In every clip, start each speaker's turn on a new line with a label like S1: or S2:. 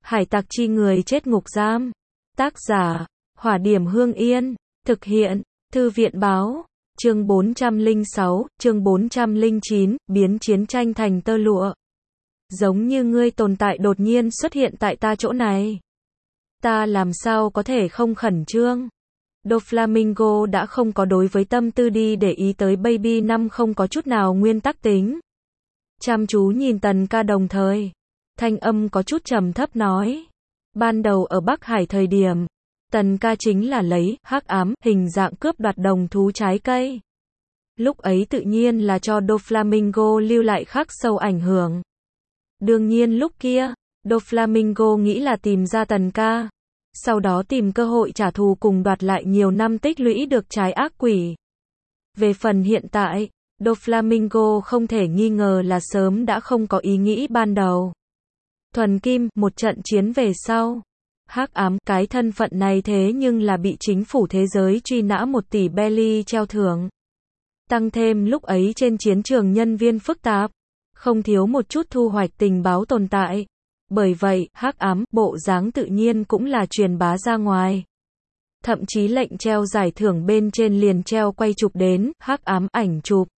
S1: Hải tặc chi người chết ngục giam. Tác giả, Hỏa Điểm Hương Yên. Thực hiện, Thư viện báo. Chương 406, chương 409, biến chiến tranh thành tơ lụa. Giống như ngươi tồn tại đột nhiên xuất hiện tại ta chỗ này. Ta làm sao có thể không khẩn trương. Doflamingo đã không có đối với tâm tư đi để ý tới Baby Năm không có chút nào nguyên tắc tính. Chăm chú nhìn Tần Ca đồng thời. Thanh âm có chút trầm thấp nói. Ban đầu ở Bắc Hải thời điểm, Tần Ca chính là lấy hắc ám hình dạng cướp đoạt đồng thú trái cây. Lúc ấy tự nhiên là cho Doflamingo lưu lại khắc sâu ảnh hưởng. Đương nhiên lúc kia, Doflamingo nghĩ là tìm ra Tần Ca, sau đó tìm cơ hội trả thù cùng đoạt lại nhiều năm tích lũy được trái ác quỷ. Về phần hiện tại, Doflamingo không thể nghi ngờ là sớm đã không có ý nghĩ ban đầu. Thuần Kim, một trận chiến về sau, hắc ám, cái thân phận này thế nhưng là bị chính phủ thế giới truy nã 1 tỷ belly treo thưởng. Tăng thêm lúc ấy trên chiến trường nhân viên phức tạp, không thiếu một chút thu hoạch tình báo tồn tại. Bởi vậy, hắc ám, bộ dáng tự nhiên cũng là truyền bá ra ngoài. Thậm chí lệnh treo giải thưởng bên trên liền treo quay chụp đến, hắc ám ảnh chụp.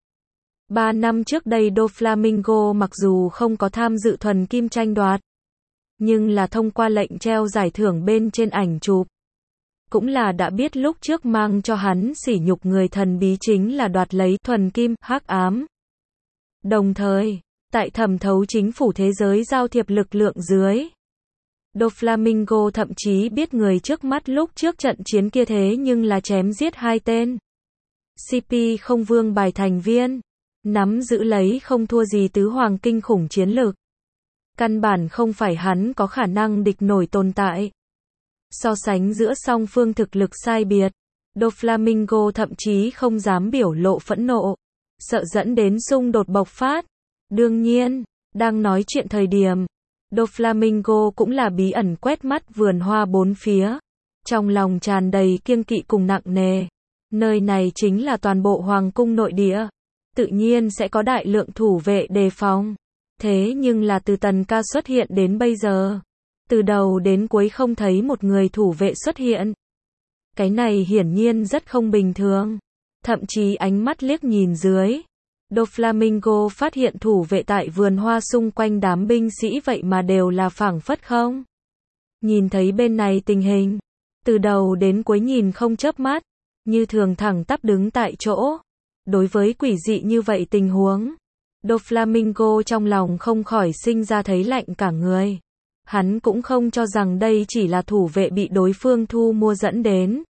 S1: 3 năm trước đây Doflamingo mặc dù không có tham dự Thuần Kim tranh đoạt, nhưng là thông qua lệnh treo giải thưởng bên trên ảnh chụp, cũng là đã biết lúc trước mang cho hắn sỉ nhục người thần bí chính là đoạt lấy Thuần Kim, hắc ám. Đồng thời, tại thẩm thấu chính phủ thế giới giao thiệp lực lượng dưới, Doflamingo thậm chí biết người trước mắt lúc trước trận chiến kia thế nhưng là chém giết 2 tên CP không vương bài thành viên, nắm giữ lấy không thua gì tứ hoàng kinh khủng chiến lực. Căn bản không phải hắn có khả năng địch nổi tồn tại. So sánh giữa song phương thực lực sai biệt, Doflamingo thậm chí không dám biểu lộ phẫn nộ, sợ dẫn đến xung đột bộc phát. Đương nhiên, đang nói chuyện thời điểm, Doflamingo cũng là bí ẩn quét mắt vườn hoa bốn phía, trong lòng tràn đầy kiêng kỵ cùng nặng nề. Nơi này chính là toàn bộ hoàng cung nội địa, tự nhiên sẽ có đại lượng thủ vệ đề phòng. Thế nhưng là từ Tần Ca xuất hiện đến bây giờ, từ đầu đến cuối không thấy một người thủ vệ xuất hiện. Cái này hiển nhiên rất không bình thường. Thậm chí ánh mắt liếc nhìn dưới, Doflamingo phát hiện thủ vệ tại vườn hoa xung quanh đám binh sĩ vậy mà đều là phảng phất không. Nhìn thấy bên này tình hình, từ đầu đến cuối nhìn không chớp mắt, như thường thẳng tắp đứng tại chỗ. Đối với quỷ dị như vậy tình huống, Doflamingo trong lòng không khỏi sinh ra thấy lạnh cả người. Hắn cũng không cho rằng đây chỉ là thủ vệ bị đối phương thu mua dẫn đến,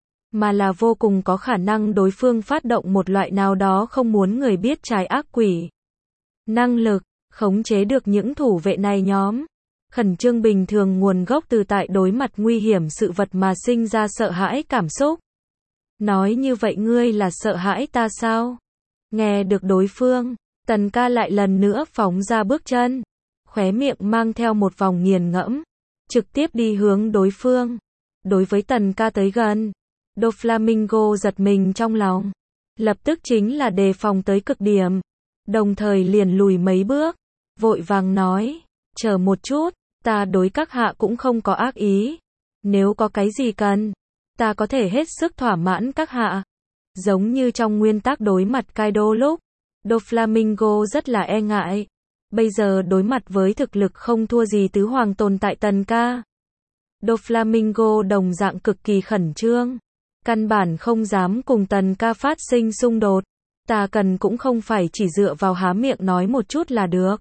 S1: mà là vô cùng có khả năng đối phương phát động một loại nào đó không muốn người biết trái ác quỷ. Năng lực, khống chế được những thủ vệ này nhóm. Khẩn trương bình thường nguồn gốc từ tại đối mặt nguy hiểm sự vật mà sinh ra sợ hãi cảm xúc. Nói như vậy ngươi là sợ hãi ta sao? Nghe được đối phương, Tần Ca lại lần nữa phóng ra bước chân, khóe miệng mang theo một vòng nghiền ngẫm, trực tiếp đi hướng đối phương. Đối với Tần Ca tới gần, Doflamingo giật mình trong lòng, lập tức chính là đề phòng tới cực điểm, đồng thời liền lùi mấy bước, vội vàng nói, chờ một chút, ta đối các hạ cũng không có ác ý, nếu có cái gì cần, ta có thể hết sức thỏa mãn các hạ. Giống như trong nguyên tắc đối mặt Kaido lúc, Doflamingo rất là e ngại, bây giờ đối mặt với thực lực không thua gì tứ hoàng tồn tại Tần Ca, Doflamingo đồng dạng cực kỳ khẩn trương, căn bản không dám cùng Tần Ca phát sinh xung đột. Ta cần cũng không phải chỉ dựa vào há miệng nói một chút là được,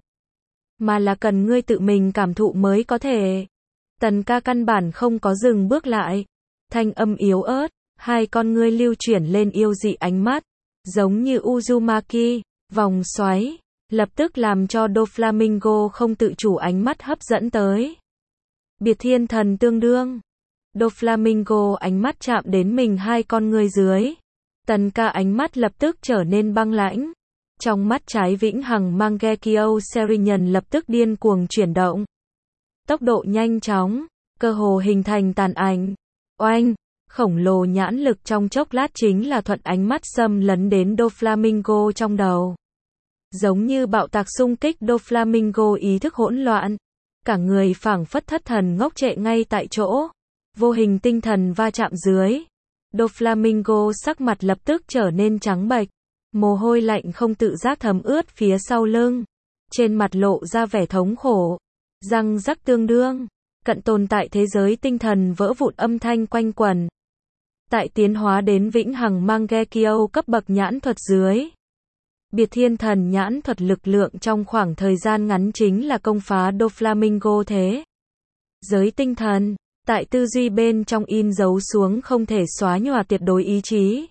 S1: mà là cần ngươi tự mình cảm thụ mới có thể. Tần Ca căn bản không có dừng bước lại, thanh âm yếu ớt, hai con ngươi lưu chuyển lên yêu dị ánh mắt, giống như Uzumaki, vòng xoáy, lập tức làm cho Doflamingo không tự chủ ánh mắt hấp dẫn tới. Biệt thiên thần tương đương. Doflamingo ánh mắt chạm đến mình hai con ngươi dưới. Tần Ca ánh mắt lập tức trở nên băng lãnh. Trong mắt trái vĩnh hằng Mangekyo Serinhân lập tức điên cuồng chuyển động. Tốc độ nhanh chóng, cơ hồ hình thành tàn ảnh. Oanh, khổng lồ nhãn lực trong chốc lát chính là thuận ánh mắt xâm lấn đến Doflamingo trong đầu. Giống như bạo tạc xung kích Doflamingo ý thức hỗn loạn. cả người phảng phất thất thần ngốc trệ ngay tại chỗ. Vô hình tinh thần va chạm dưới. Doflamingo sắc mặt lập tức trở nên trắng bệch. Mồ hôi lạnh không tự giác thấm ướt phía sau lưng. Trên mặt lộ ra vẻ thống khổ. Răng rắc tương đương. Cận tồn tại thế giới tinh thần vỡ vụn âm thanh quanh quẩn. Tại tiến hóa đến vĩnh hằng Mangekyo cấp bậc nhãn thuật dưới. Biệt thiên thần nhãn thuật lực lượng trong khoảng thời gian ngắn chính là công phá Doflamingo thế. Giới tinh thần, tại tư duy bên trong in dấu xuống không thể xóa nhòa tuyệt đối ý chí.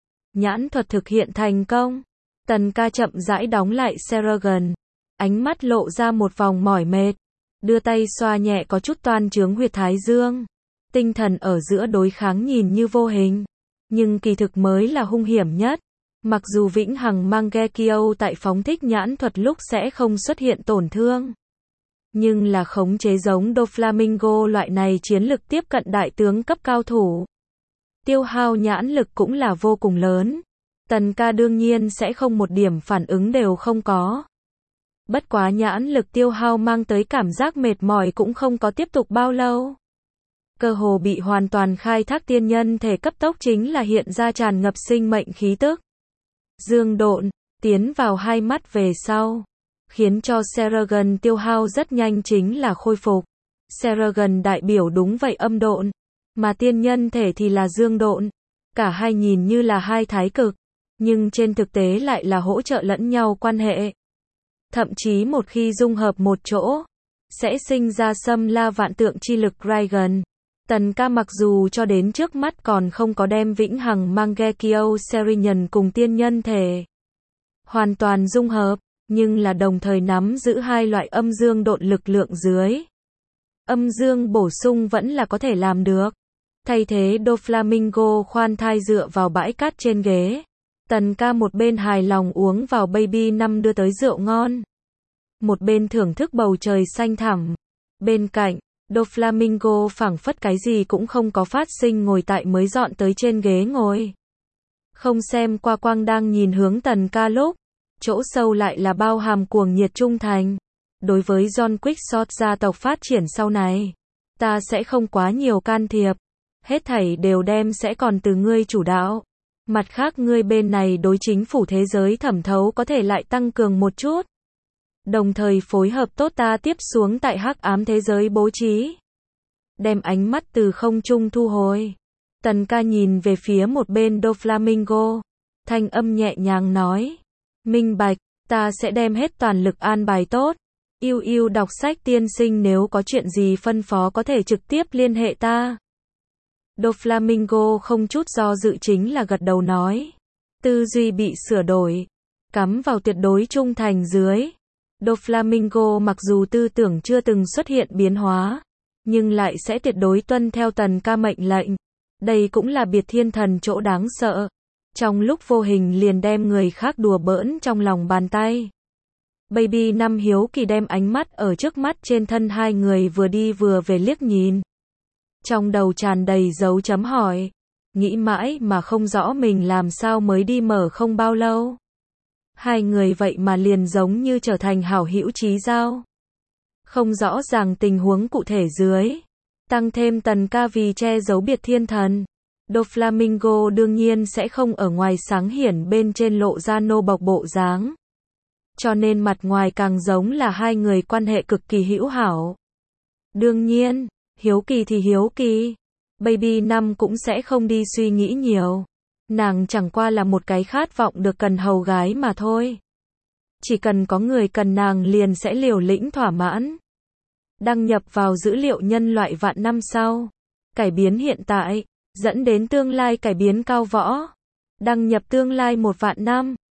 S1: Nhãn thuật thực hiện thành công. Tần ca chậm rãi đóng lại Seragon. Ánh mắt lộ ra một vòng mỏi mệt. Đưa tay xoa nhẹ có chút toan trướng huyệt thái dương. Tinh thần ở giữa đối kháng nhìn như vô hình. Nhưng kỳ thực mới là hung hiểm nhất. Mặc dù vĩnh hằng Mangekyo tại phóng thích nhãn thuật lúc sẽ không xuất hiện tổn thương. Nhưng là khống chế giống Doflamingo loại này chiến lực tiếp cận đại tướng cấp cao thủ. Tiêu hao nhãn lực cũng là vô cùng lớn. Tần ca đương nhiên sẽ không một điểm phản ứng đều không có. Bất quá nhãn lực tiêu hao mang tới cảm giác mệt mỏi cũng không có tiếp tục bao lâu. Cơ hồ bị hoàn toàn khai thác tiên nhân thể cấp tốc chính là hiện ra tràn ngập sinh mệnh khí tức. Dương độn, tiến vào hai mắt về sau. Khiến cho Seragon tiêu hao rất nhanh chính là khôi phục. Seragon đại biểu đúng vậy âm độn. Mà tiên nhân thể thì là dương độn. Cả hai nhìn như là hai thái cực. Nhưng trên thực tế lại là hỗ trợ lẫn nhau quan hệ. Thậm chí một khi dung hợp một chỗ. Sẽ sinh ra xâm la vạn tượng chi lực Dragon. Tần ca mặc dù cho đến trước mắt còn không có đem vĩnh hằng Mangekyo Serinhân cùng tiên nhân thể hoàn toàn dung hợp, nhưng là đồng thời nắm giữ hai loại âm dương độn lực lượng dưới. Âm dương bổ sung vẫn là có thể làm được. Thay thế Doflamingo khoan thai dựa vào bãi cát trên ghế. Tần ca một bên hài lòng uống vào Baby 5 đưa tới rượu ngon. Một bên thưởng thức bầu trời xanh thẳm. Bên cạnh, Doflamingo phảng phất cái gì cũng không có phát sinh ngồi tại mới dọn tới trên ghế ngồi. Không xem qua quang đang nhìn hướng tần ca lúc. Chỗ sâu lại là bao hàm cuồng nhiệt trung thành. Đối với John Quickshot gia tộc phát triển sau này. Ta sẽ không quá nhiều can thiệp. Hết thảy đều đem sẽ còn từ ngươi chủ đạo. Mặt khác ngươi bên này đối chính phủ thế giới thẩm thấu có thể lại tăng cường một chút. Đồng thời phối hợp tốt ta tiếp xuống tại hắc ám thế giới bố trí. Đem ánh mắt từ không trung thu hồi. Tần ca nhìn về phía một bên Doflamingo. Thanh âm nhẹ nhàng nói. Minh bạch, ta sẽ đem hết toàn lực an bài tốt. Yêu yêu đọc sách tiên sinh nếu có chuyện gì phân phó có thể trực tiếp liên hệ ta. Doflamingo không chút do dự chính là gật đầu nói. Tư duy bị sửa đổi. Cắm vào tuyệt đối trung thành dưới. Doflamingo mặc dù tư tưởng chưa từng xuất hiện biến hóa. Nhưng lại sẽ tuyệt đối tuân theo tần ca mệnh lệnh. Đây cũng là biệt thiên thần chỗ đáng sợ. Trong lúc vô hình liền đem người khác đùa bỡn trong lòng bàn tay. Baby 5 hiếu kỳ đem ánh mắt ở trước mắt trên thân hai người vừa đi vừa về liếc nhìn. Trong đầu tràn đầy dấu chấm hỏi. Nghĩ mãi mà không rõ mình làm sao mới đi mở không bao lâu. Hai người vậy mà liền giống như trở thành hảo hữu chí giao. Không rõ ràng tình huống cụ thể dưới. Tăng thêm tần ca vì che giấu biệt thiên thần. Doflamingo đương nhiên sẽ không ở ngoài sáng hiển bên trên lộ ra nô bộc bộ dáng. Cho nên mặt ngoài càng giống là hai người quan hệ cực kỳ hữu hảo. Đương nhiên, hiếu kỳ thì hiếu kỳ. Baby 5 cũng sẽ không đi suy nghĩ nhiều. Nàng chẳng qua là một cái khát vọng được cần hầu gái mà thôi. Chỉ cần có người cần nàng liền sẽ liều lĩnh thỏa mãn. Đăng nhập vào dữ liệu nhân loại vạn năm sau. Cải biến hiện tại. Dẫn đến tương lai cải biến cao võ. Đăng nhập tương lai 1 vạn năm.